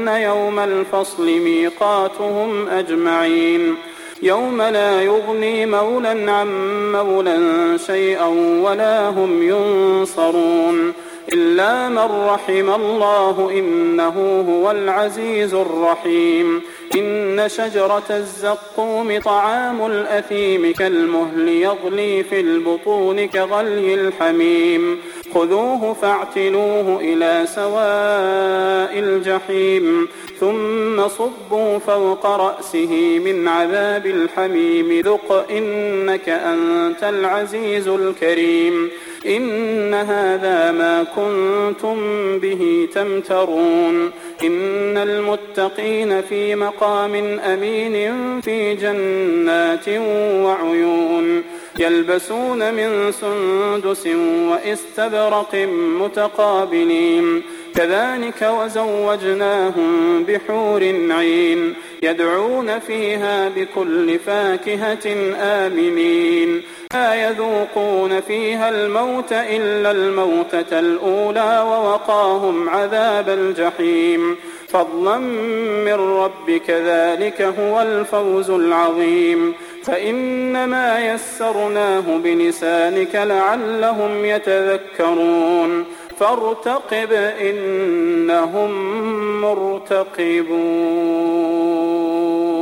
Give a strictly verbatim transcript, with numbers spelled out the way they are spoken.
يوم الفصل ميقاتهم أجمعين يوم لا يغني مولى عن مولى شيئا ولا هم ينصرون إلا من رحم الله إنه هو العزيز الرحيم إن شجرة الزقوم طعام الأثيم كالمهل يغلي في البطون كغلي الحميم خذوه فاعتلوه إلى سواء الجحيم ثم صبوا فوق رأسه من عذاب الحميم ذق إنك أنت العزيز الكريم إن هذا ما كنتم به تمترون إن المتقين في مقام أمين في جنات وعيون يلبسون من سندس وإستبرق متقابلين كذلك وزوجناهم بحور عين يدعون فيها بكل فاكهة آمنين لا يذوقون فيها الموت إلا الموتة الأولى ووقاهم عذاب الجحيم فضلا من ربك ذلك هو الفوز العظيم فإنما يسرناه بلسانك لعلهم يتذكرون فارتقب إنهم مرتقبون.